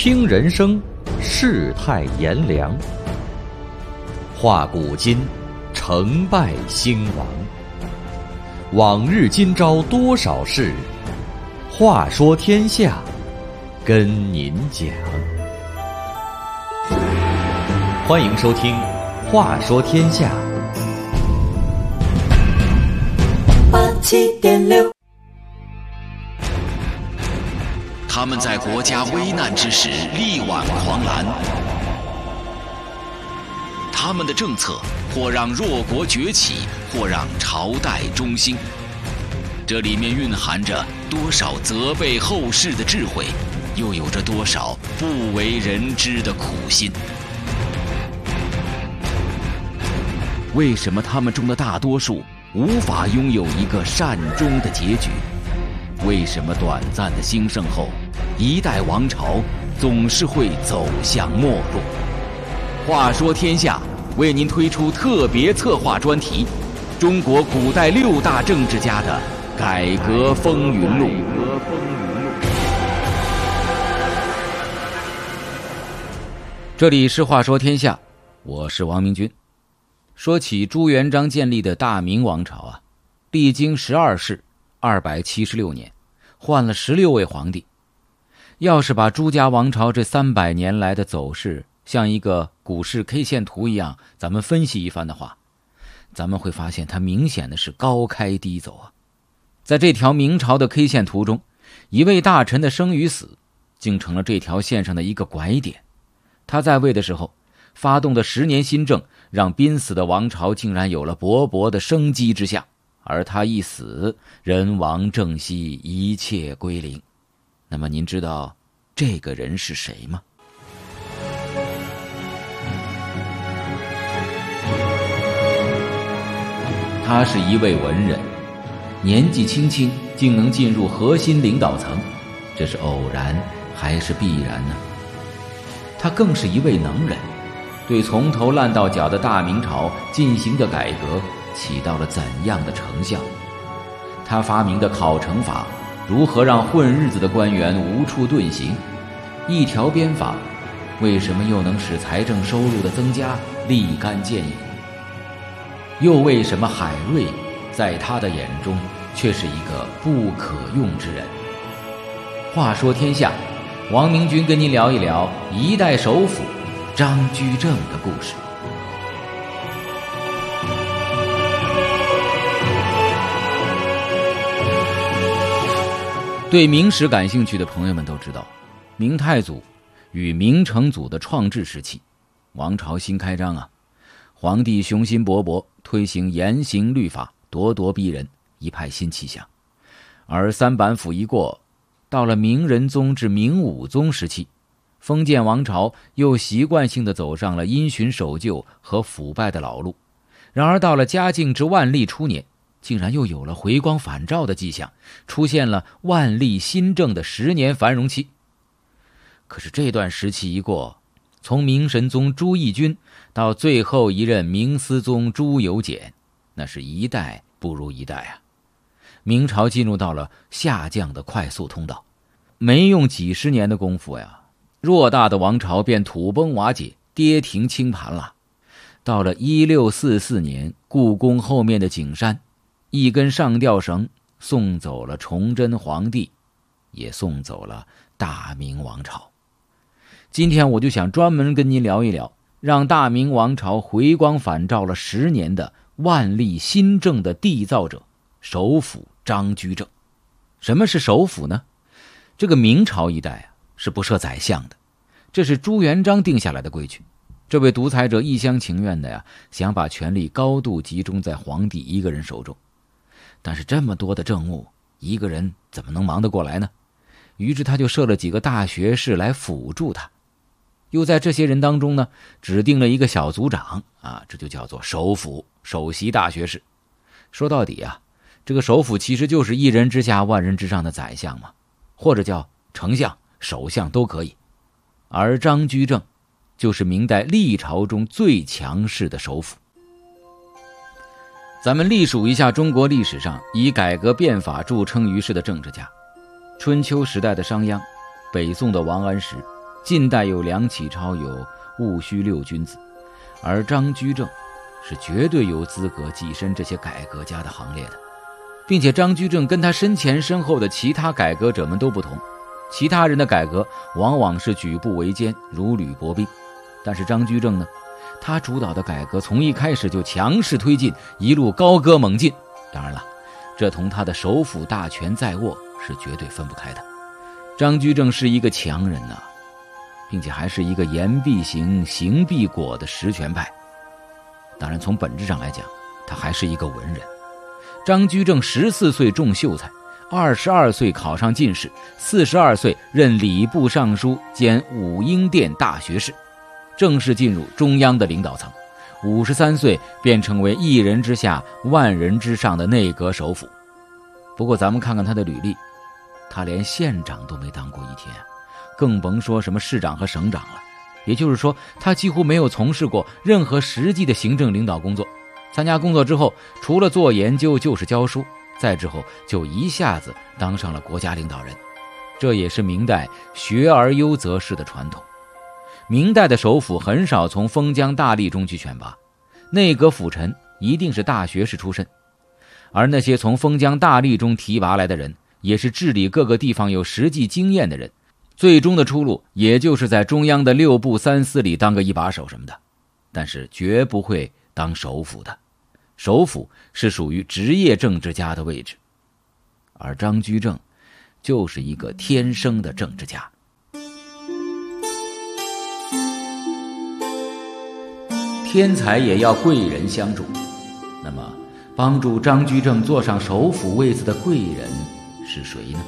听人生，世态炎凉；话古今，成败兴亡。往日今朝多少事，话说天下，跟您讲。欢迎收听《话说天下》。 87.6， 他们在国家危难之时力挽狂澜，他们的政策或让弱国崛起，或让朝代中兴。这里面蕴含着多少责备后世的智慧，又有着多少不为人知的苦心。为什么他们中的大多数无法拥有一个善终的结局？为什么短暂的兴盛后，一代王朝总是会走向没落？话说天下为您推出特别策划专题：中国古代6大政治家的改革风云录。这里是话说天下，我是王明君。说起朱元璋建立的大明王朝啊，历经12世276年，换了16位皇帝。要是把朱家王朝这300年来的走势像一个股市 K 线图一样，咱们分析一番的话，咱们会发现它明显的是高开低走啊。在这条明朝的 K 线图中，一位大臣的生与死竟成了这条线上的一个拐点。他在位的时候发动的10年新政，让濒死的王朝竟然有了勃勃的生机之象，而他一死，人亡政息，一切归零。那么您知道这个人是谁吗？他是一位文人，年纪轻轻竟能进入核心领导层，这是偶然还是必然呢？他更是一位能人，对从头烂到脚的大明朝进行的改革起到了怎样的成效？他发明的考成法如何让混日子的官员无处遁形？一条鞭法为什么又能使财政收入的增加立竿见影？又为什么海瑞在他的眼中却是一个不可用之人？话说天下，王明君跟您聊一聊一代首辅张居正的故事。对明史感兴趣的朋友们都知道，明太祖与明成祖的创制时期，王朝新开张啊，皇帝雄心勃勃，推行严刑律法，咄咄逼人，一派新气象。而三板斧一过，到了明仁宗至明武宗时期，封建王朝又习惯性地走上了因循守旧和腐败的老路。然而到了嘉靖至万历初年，竟然又有了回光返照的迹象，出现了万历新政的10年繁荣期。可是这段时期一过，从明神宗朱翊钧到最后一任明思宗朱由检，那是一代不如一代啊。明朝进入到了下降的快速通道，没用几十年的功夫呀，偌大的王朝便土崩瓦解，跌停清盘了。到了1644年，故宫后面的景山，一根上吊绳送走了崇祯皇帝，也送走了大明王朝。今天我就想专门跟您聊一聊，让大明王朝回光返照了10年的万历新政的缔造者，首辅张居正。什么是首辅呢？这个明朝一代啊，是不设宰相的，这是朱元璋定下来的规矩。这位独裁者一厢情愿的呀，想把权力高度集中在皇帝一个人手中。但是这么多的政务，一个人怎么能忙得过来呢？于是他就设了几个大学士来辅助他，又在这些人当中呢，指定了一个小组长啊，这就叫做首辅，首席大学士。说到底啊，这个首辅其实就是一人之下万人之上的宰相嘛，或者叫丞相、首相都可以。而张居正就是明代历朝中最强势的首辅。咱们历数一下中国历史上以改革变法著称于世的政治家：春秋时代的商鞅，北宋的王安石， 近代有梁启超，有戊戌六君子，而张居正是绝对有资格跻身这些改革家的行列的。并且张居正跟他身前身后的其他改革者们都不同，其他人的改革往往是举步维艰，如履薄冰，但是张居正呢，他主导的改革从一开始就强势推进，一路高歌猛进。当然了，这同他的首辅大权在握是绝对分不开的。张居正是一个强人呐，并且还是一个言必行，行必果的实权派。当然从本质上来讲，他还是一个文人。张居正14岁中秀才，22岁考上进士，42岁任礼部尚书兼武英殿大学士，正式进入中央的领导层。53岁便成为一人之下万人之上的内阁首辅。不过咱们看看他的履历，他连县长都没当过一天，更甭说什么市长和省长了。也就是说，他几乎没有从事过任何实际的行政领导工作。参加工作之后，除了做研究就是教书，再之后就一下子当上了国家领导人。这也是明代学而优则仕的传统。明代的首辅很少从封疆大吏中去选拔，内阁辅臣一定是大学士出身，而那些从封疆大吏中提拔来的人，也是治理各个地方有实际经验的人，最终的出路也就是在中央的6部3司里当个一把手什么的，但是绝不会当首辅的。首辅是属于职业政治家的位置，而张居正就是一个天生的政治家。天才也要贵人相助，那么帮助张居正坐上首辅位子的贵人是谁呢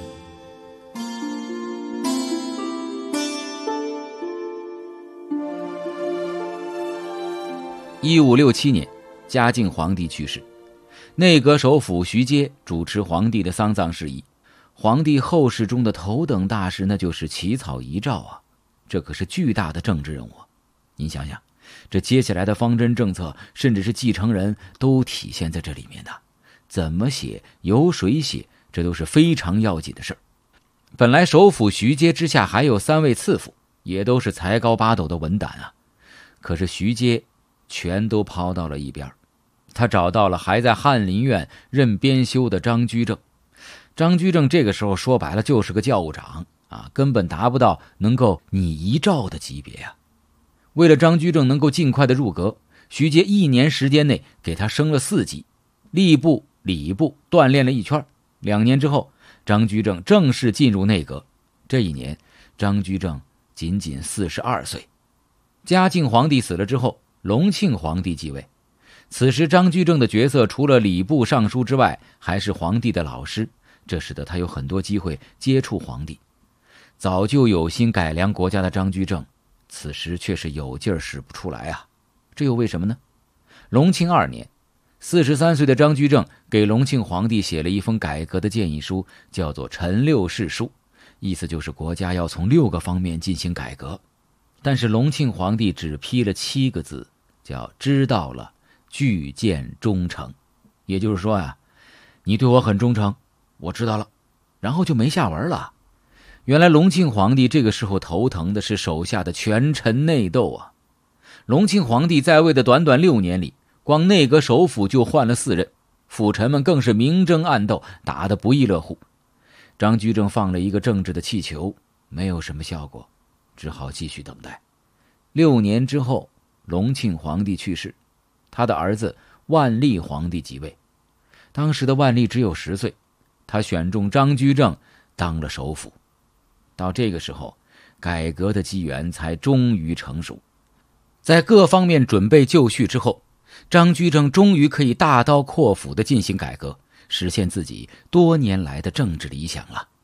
？1567年，嘉靖皇帝去世，内阁首辅徐阶主持皇帝的丧葬事宜。皇帝后事中的头等大事，那就是起草遗诏啊，这可是巨大的政治任务。您想想，这接下来的方针政策，甚至是继承人，都体现在这里面的。怎么写，由谁写，这都是非常要紧的事儿。本来首辅徐阶之下还有3位次辅，也都是才高八斗的文胆啊，可是徐阶全都抛到了一边。他找到了还在翰林院任编修的张居正。张居正这个时候说白了就是个教务长啊，根本达不到能够拟遗诏的级别啊。为了张居正能够尽快的入阁，徐阶1年时间内给他升了4级，吏部、礼部锻炼了一圈。2年之后，张居正正式进入内阁。这一年，张居正仅仅42岁。嘉靖皇帝死了之后，隆庆皇帝继位。此时张居正的角色除了礼部尚书之外，还是皇帝的老师，这使得他有很多机会接触皇帝。早就有心改良国家的张居正，此时却是有劲儿使不出来啊。这又为什么呢？隆庆2年，43岁的张居正给隆庆皇帝写了一封改革的建议书，叫做《陈六事书》，意思就是国家要从6个方面进行改革。但是隆庆皇帝只批了7个字，叫知道了，具见忠诚。也就是说啊，你对我很忠诚，我知道了，然后就没下文了。原来隆庆皇帝这个时候头疼的是手下的权臣内斗啊。隆庆皇帝在位的短短6年里，光内阁首辅就换了4任，辅臣们更是明争暗斗，打得不亦乐乎。张居正放了一个政治的气球，没有什么效果，只好继续等待。6年之后，隆庆皇帝去世，他的儿子万历皇帝即位。当时的万历只有10岁，他选中张居正当了首辅。到这个时候，改革的机缘才终于成熟。在各方面准备就绪之后，张居正终于可以大刀阔斧地进行改革，实现自己多年来的政治理想了。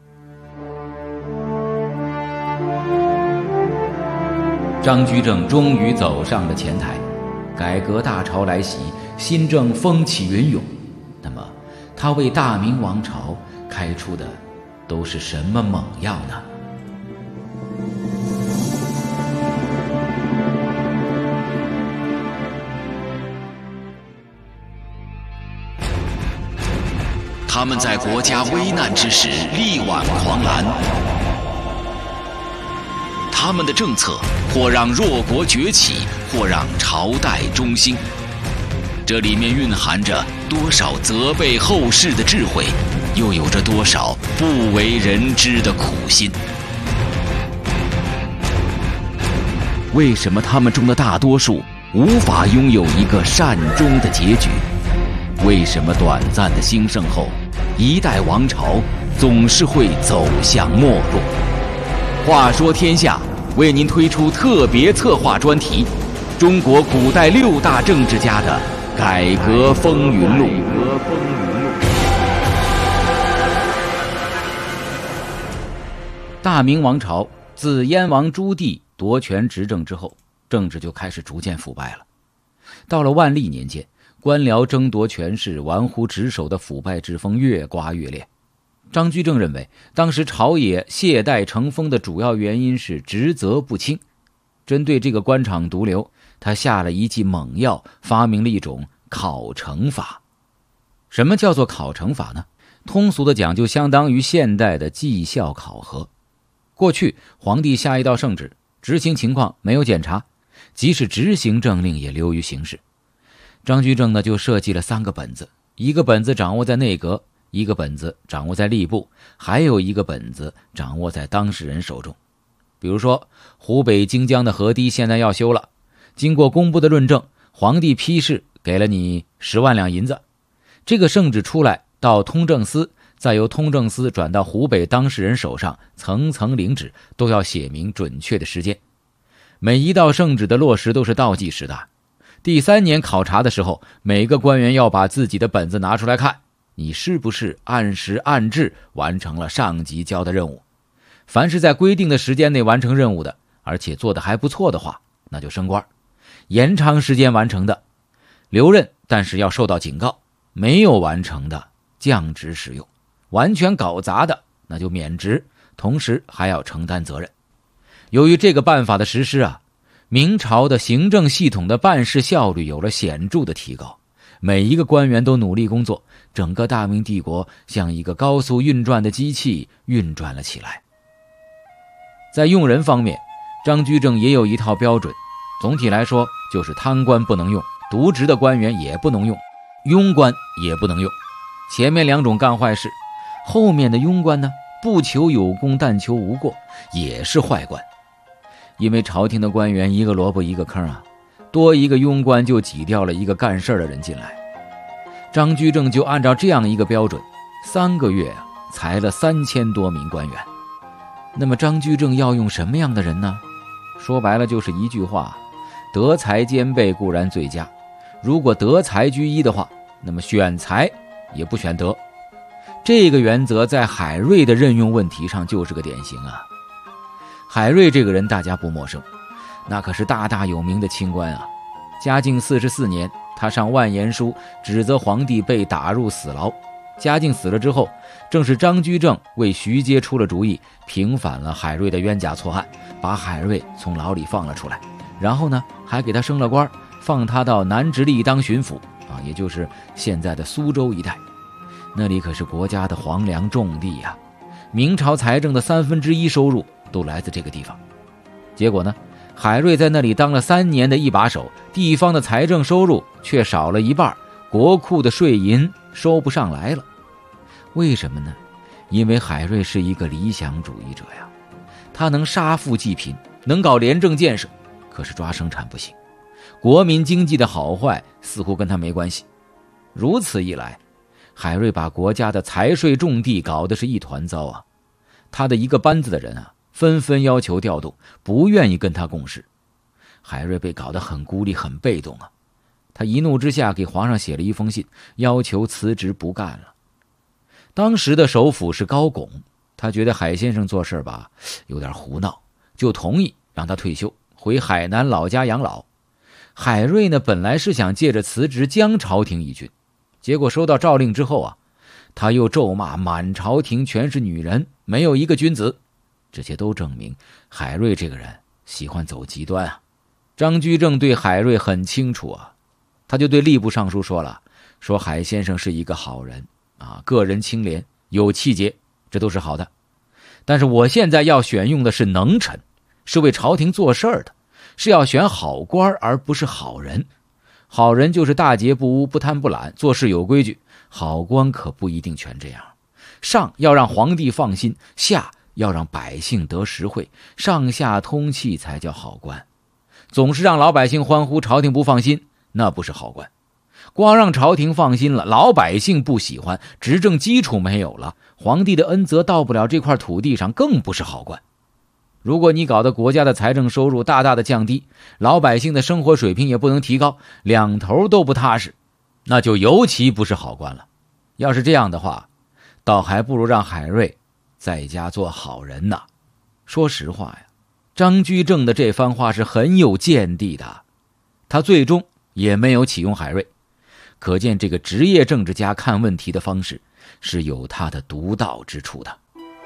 张居正终于走上了前台，改革大潮来袭，新政风起云涌。那么他为大明王朝开出的都是什么猛药呢？ 他们在国家危难之时力挽狂澜， 他们的政策或让弱国崛起，或让朝代中兴。这里面蕴含着多少责备后世的智慧，又有着多少不为人知的苦心。为什么他们中的大多数无法拥有一个善终的结局？为什么短暂的兴盛后，一代王朝总是会走向没落？话说天下为您推出特别策划专题：中国古代6大政治家的改革风云录。大明王朝自燕王朱棣夺权执政之后，政治就开始逐渐腐败了。到了万历年间，官僚争夺权势、玩忽职守的腐败之风越刮越烈。张居正认为，当时朝野懈怠成风的主要原因是职责不清。针对这个官场毒瘤，他下了一剂猛药，发明了一种考成法。什么叫做考成法呢？通俗的讲，就相当于现代的绩效考核。过去皇帝下一道圣旨，执行情况没有检查，即使执行政令也流于形式。张居正呢，就设计了3个本子，一个本子掌握在内阁，一个本子掌握在吏部，还有一个本子掌握在当事人手中。比如说，湖北荆江的河堤现在要修了，经过工部的论证，皇帝批示给了你10万两银子。这个圣旨出来到通政司，再由通政司转到湖北当事人手上，层层领旨，都要写明准确的时间。每一道圣旨的落实都是倒计时的。第3年考察的时候，每个官员要把自己的本子拿出来看，你是不是按时按质完成了上级交的任务。凡是在规定的时间内完成任务的，而且做得还不错的话，那就升官。延长时间完成的留任，但是要受到警告；没有完成的降职使用；完全搞砸的那就免职，同时还要承担责任。由于这个办法的实施啊，明朝的行政系统的办事效率有了显著的提高，每一个官员都努力工作，整个大明帝国像一个高速运转的机器运转了起来。在用人方面，张居正也有一套标准，总体来说就是贪官不能用，渎职的官员也不能用，庸官也不能用。前面2种干坏事，后面的庸官呢，不求有功但求无过，也是坏官。因为朝廷的官员一个萝卜一个坑啊，多一个庸官就挤掉了一个干事的人进来。张居正就按照这样一个标准，3个月裁了3000多名官员。那么张居正要用什么样的人呢？说白了就是一句话，德才兼备固然最佳，如果德才居一的话，那么选才也不选德。这个原则在海瑞的任用问题上就是个典型啊。海瑞这个人大家不陌生，那可是大大有名的清官啊。嘉靖44年，他上万言书指责皇帝被打入死牢。嘉靖死了之后，正是张居正为徐阶出了主意，平反了海瑞的冤假错案，把海瑞从牢里放了出来，然后呢还给他升了官，放他到南直隶当巡抚啊，也就是现在的苏州一带。那里可是国家的皇粮重地呀，明朝财政的1/3收入都来自这个地方。结果呢，海瑞在那里当了3年的一把手，地方的财政收入却少了一半，国库的税银收不上来了。为什么呢？因为海瑞是一个理想主义者呀，他能杀富济贫，能搞廉政建设，可是抓生产不行，国民经济的好坏似乎跟他没关系。如此一来，海瑞把国家的财税重地搞得是一团糟啊。他的一个班子的人啊，纷纷要求调动，不愿意跟他共事。海瑞被搞得很孤立很被动啊，他一怒之下给皇上写了一封信，要求辞职不干了。当时的首辅是高拱，他觉得海先生做事吧有点胡闹，就同意让他退休，回海南老家养老。海瑞呢，本来是想借着辞职将朝廷一军，结果收到诏令之后啊，他又咒骂满朝廷全是女人，没有一个君子。这些都证明海瑞这个人喜欢走极端啊。张居正对海瑞很清楚啊，他就对吏部尚书说了，说海先生是一个好人啊，个人清廉，有气节，这都是好的。但是我现在要选用的是能臣， 是为朝廷做事儿的，是要选好官而不是好人。好人就是大节不污、不贪不懒，做事有规矩，好官可不一定全这样。上要让皇帝放心，下要让百姓得实惠，上下通气才叫好官。总是让老百姓欢呼，朝廷不放心，那不是好官。光让朝廷放心了，老百姓不喜欢，执政基础没有了，皇帝的恩泽到不了这块土地上，更不是好官。如果你搞得国家的财政收入大大的降低，老百姓的生活水平也不能提高，两头都不踏实，那就尤其不是好官了。要是这样的话，倒还不如让海瑞在家做好人呢。说实话呀，张居正的这番话是很有见地的，他最终也没有启用海瑞，可见这个职业政治家看问题的方式是有他的独到之处的。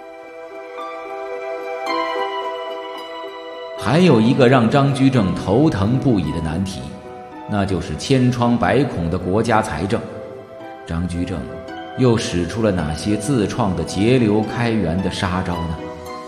还有一个让张居正头疼不已的难题，那就是千疮百孔的国家财政。张居正又使出了哪些自创的节流开源的杀招呢？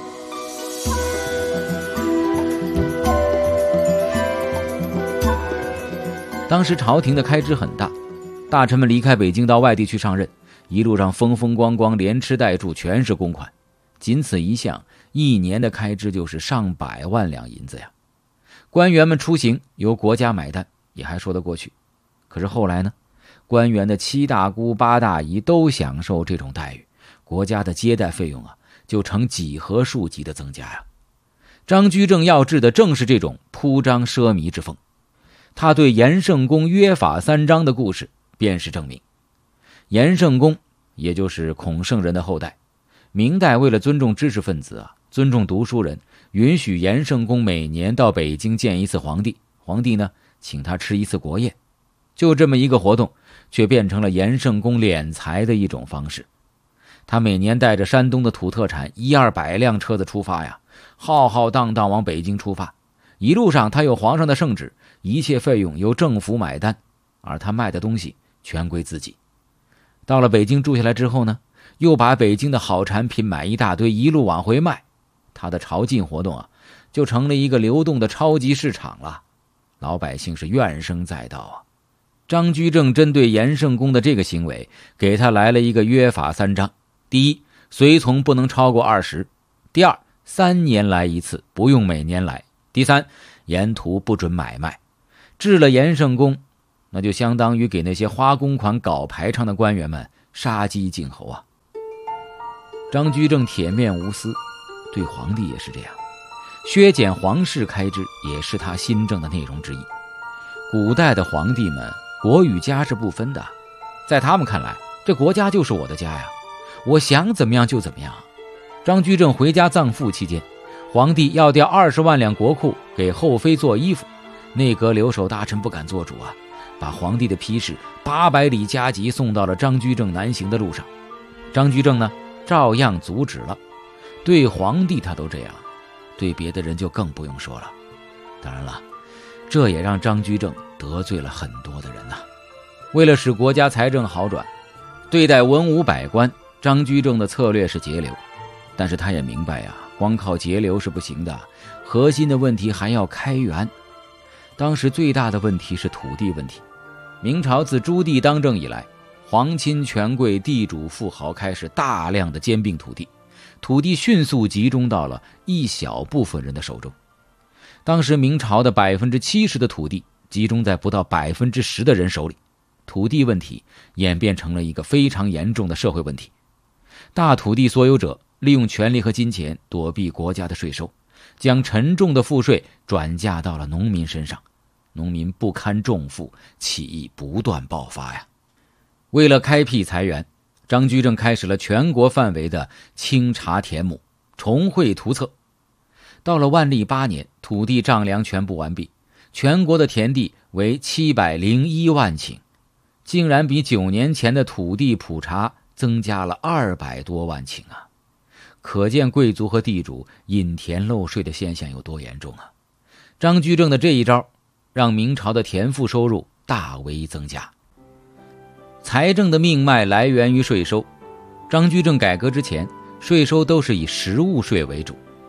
当时朝廷的开支很大，大臣们离开北京到外地去上任，一路上风风光光，连吃带住全是公款，仅此一项，一年的开支就是上百万两银子呀。官员们出行由国家买单也还说得过去，可是后来呢，官员的七大姑八大姨都享受这种待遇，国家的接待费用就呈几何数级的增加呀。张居正要治的正是这种铺张奢靡之风，他对严圣公约法三章的故事便是证明。严圣公也就是孔圣人的后代，明代为了尊重知识分子尊重读书人，允许严圣公每年到北京见一次皇帝，皇帝呢请他吃一次国宴。就这么一个活动，却变成了严圣公敛财的一种方式。他每年带着山东的土特产100-200辆车子出发呀，浩浩荡荡往北京出发。一路上他有皇上的圣旨，一切费用由政府买单，而他卖的东西全归自己。到了北京住下来之后呢，又把北京的好产品买一大堆，一路往回卖。他的朝觐活动就成了一个流动的超级市场了，老百姓是怨声载道张居正针对严圣公的这个行为，给他来了一个约法三章：第一，随从不能超过20；第二，3年来一次，不用每年来；第三，沿途不准买卖。治了严圣公，那就相当于给那些花公款搞排场的官员们杀鸡儆猴张居正铁面无私，对皇帝也是这样，削减皇室开支也是他新政的内容之一。古代的皇帝们国与家是不分的，在他们看来，这国家就是我的家呀，我想怎么样就怎么样。张居正回家葬父期间，皇帝要调20万两国库给后妃做衣服，内阁留守大臣不敢做主把皇帝的批示800里加急送到了张居正南行的路上。张居正呢，照样阻止了。对皇帝他都这样，对别的人就更不用说了。当然了，这也让张居正得罪了很多的人为了使国家财政好转，对待文武百官，张居正的策略是节流。但是他也明白光靠节流是不行的，核心的问题还要开源。当时最大的问题是土地问题。明朝自朱棣当政以来，皇亲权贵、地主富豪开始大量的兼并土地，土地迅速集中到了一小部分人的手中。当时明朝的70%的土地集中在不到10%的人手里，土地问题演变成了一个非常严重的社会问题。大土地所有者利用权力和金钱躲避国家的税收，将沉重的赋税转嫁到了农民身上，农民不堪重负，起义不断爆发为了开辟财源，张居正开始了全国范围的清查田亩，重绘图册。到了万历8年，土地丈量全部完毕，全国的田地为701万顷，竟然比9年前的土地普查增加了200多万顷可见贵族和地主引田漏税的现象有多严重张居正的这一招让明朝的田赋收入大为增加。财政的命脉来源于税收。张居正改革之前，税收都是以实物税为主，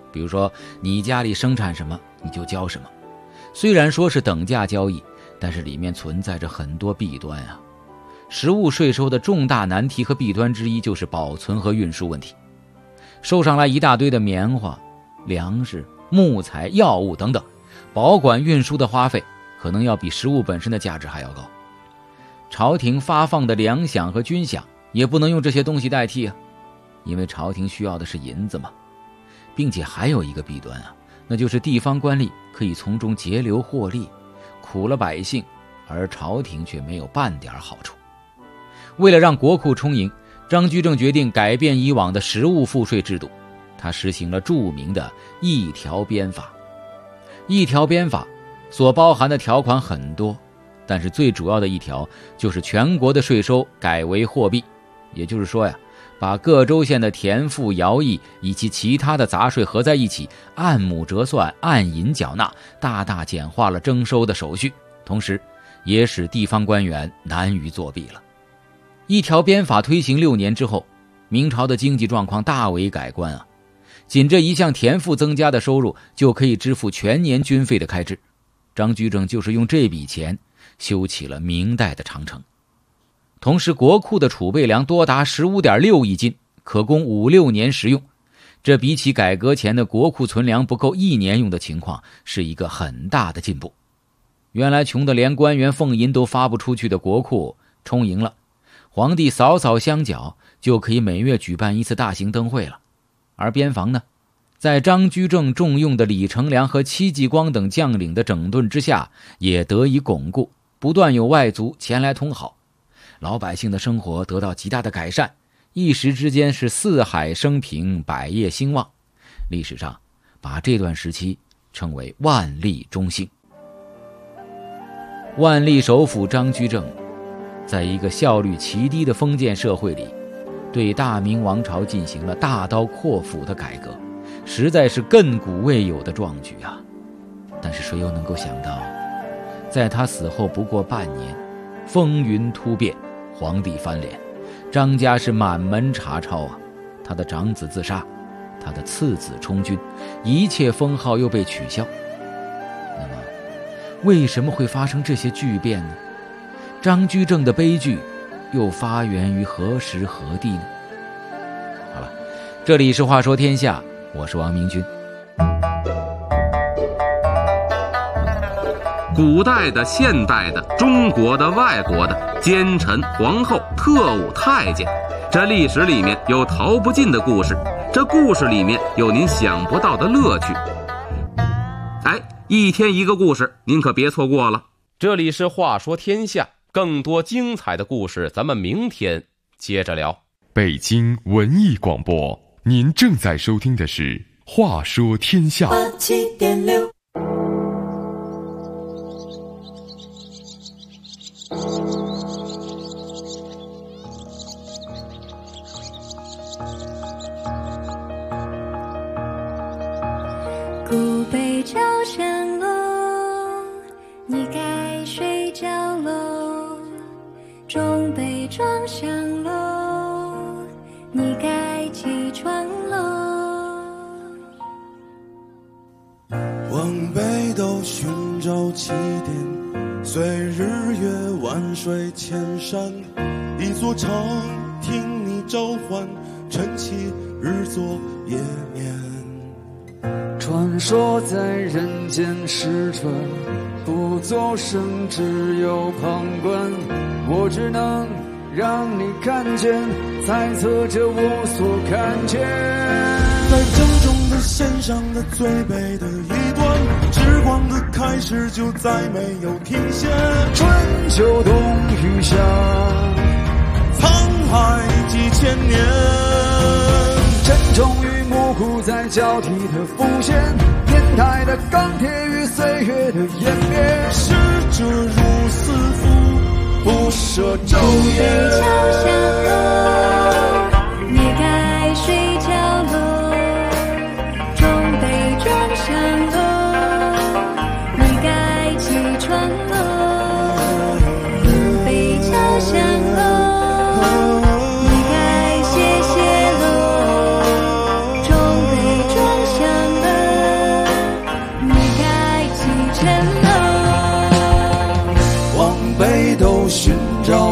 比如说你家里生产什么你就交什么。虽然说是等价交易，但是里面存在着很多弊端啊。实物税收的重大难题和弊端之一就是保存和运输问题。收上来一大堆的棉花、粮食、木材、药物等等，保管运输的花费可能要比实物本身的价值还要高。朝廷发放的粮饷和军饷也不能用这些东西代替啊，因为朝廷需要的是银子嘛。并且还有一个弊端啊，那就是地方官吏可以从中节流获利，苦了百姓，而朝廷却没有半点好处。为了让国库充盈，张居正决定改变以往的实物赋税制度，他实行了著名的一条鞭法。一条鞭法所包含的条款很多，但是最主要的一条就是全国的税收改为货币，也就是说呀，把各州县的田赋、徭役以及其他的杂税合在一起，按亩折算，按银缴纳，大大简化了征收的手续，同时也使地方官员难于作弊了。一条鞭法推行6年之后，明朝的经济状况大为改观啊！仅这一项田赋增加的收入就可以支付全年军费的开支。张居正就是用这笔钱修起了明代的长城。同时国库的储备粮多达 15.6 亿斤，可供5-6年食用。这比起改革前的国库存粮不够1年用的情况，是一个很大的进步。原来穷得连官员俸银都发不出去的国库充盈了，皇帝扫扫香脚就可以每月举办一次大型灯会了。而边防呢，在张居正重用的李成梁和戚继光等将领的整顿之下，也得以巩固，不断有外族前来通好，老百姓的生活得到极大的改善，一时之间是四海升平，百业兴旺。历史上把这段时期称为万历中兴。万历首辅张居正在一个效率奇低的封建社会里，对大明王朝进行了大刀阔斧的改革，实在是亘古未有的壮举啊！但是谁又能够想到，在他死后不过半年，风云突变，皇帝翻脸，张家是满门查抄啊！他的长子自杀，他的次子充军，一切封号又被取消。那么为什么会发生这些巨变呢？张居正的悲剧又发源于何时何地呢？好了，这里是话说天下，我是王明君。 古代的、现代的、中国的、外国的，奸臣、皇后、特务、太监，这历史里面有逃不尽的故事，这故事里面有您想不到的乐趣。哎，一天一个故事，您可别错过了。 这里是话说天下，更多精彩的故事咱们明天接着聊。 北京文艺广播，您正在收听的是话说天下 87.6。古北朝香楼，你该睡觉喽。中北庄香楼，你该起床喽。 往北斗寻找起点，随日月万水千山，一座城听你召唤，晨起日作夜眠。 传说在人间失传，不作声，只有旁观。我只能让你看见，猜测着我所看见。 在正中的线上的最北的一端，时光的开始就再没有停歇。 春秋冬雨夏， 沧海几千年， 沉重与模糊在交替的浮现，年代的钢铁与岁月的湮灭， 逝者如斯夫，不舍昼夜。 桥香楼，你该睡觉喽。中北庄香楼，你该起床喽。古北桥香楼，你该歇歇喽。中北庄香楼，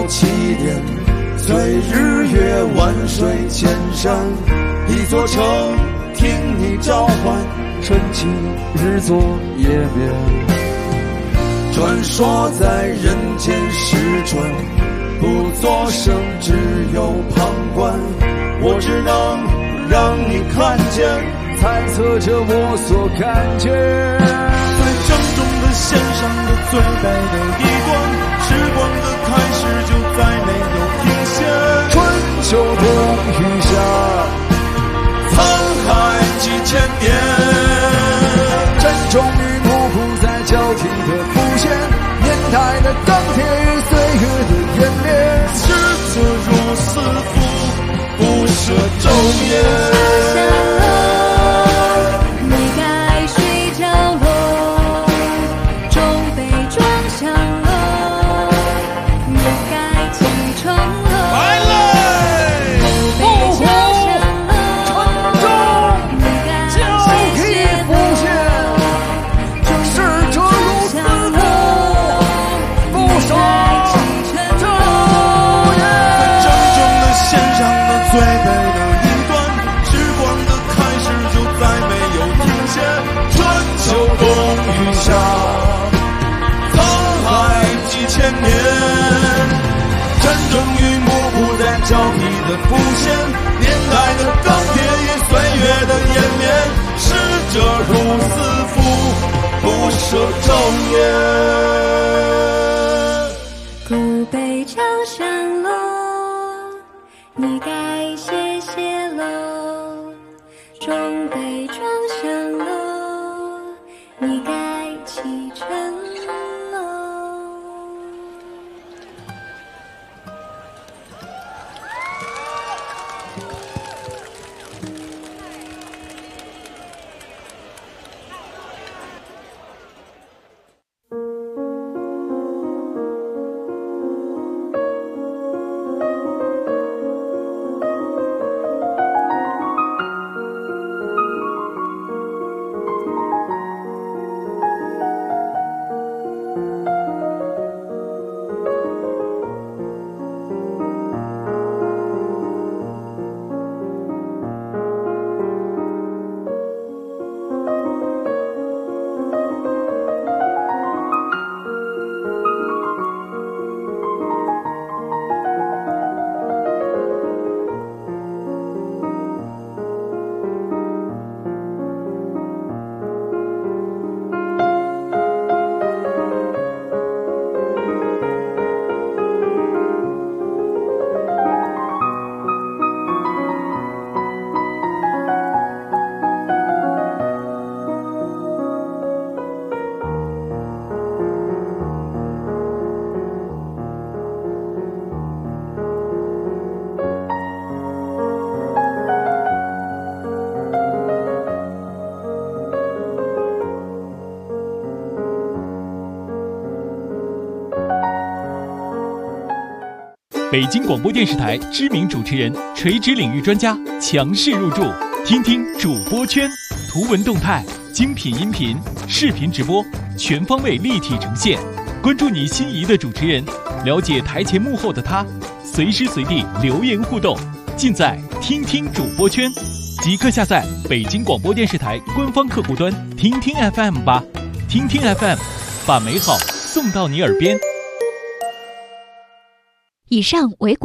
起点，随日月万水千山，一座城听你召唤，晨起日作夜眠。传说在人间时传，不作声，只有旁观。我只能让你看见，猜测着我所看见。 在正中的线上的最北的一端，时光的开始就再没有停歇。 春秋冬雨夏， 沧海几千年， 真终与幕布在交替的浮现，年代的钢铁与岁月的演变， 逝者如斯夫，不舍昼夜。最北的一端，时光的开始就再没有停歇。春秋冬雨夏，沧海几千年，战争与幕布在交替的浮现，年代的钢铁与岁月的延绵，逝者如斯夫，不舍昼夜。 古北朝上楼，你该谢谢喽。中北庄上楼，你该启程喽。 北京广播电视台知名主持人、垂直领域专家强势入驻，听听主播圈，图文动态、精品音频、视频直播，全方位立体呈现。关注你心仪的主持人，了解台前幕后的他，随时随地留言互动，尽在听听主播圈。即刻下载北京广播电视台官方客户端听听 FM 吧，听听 FM， 把美好送到你耳边。 以上为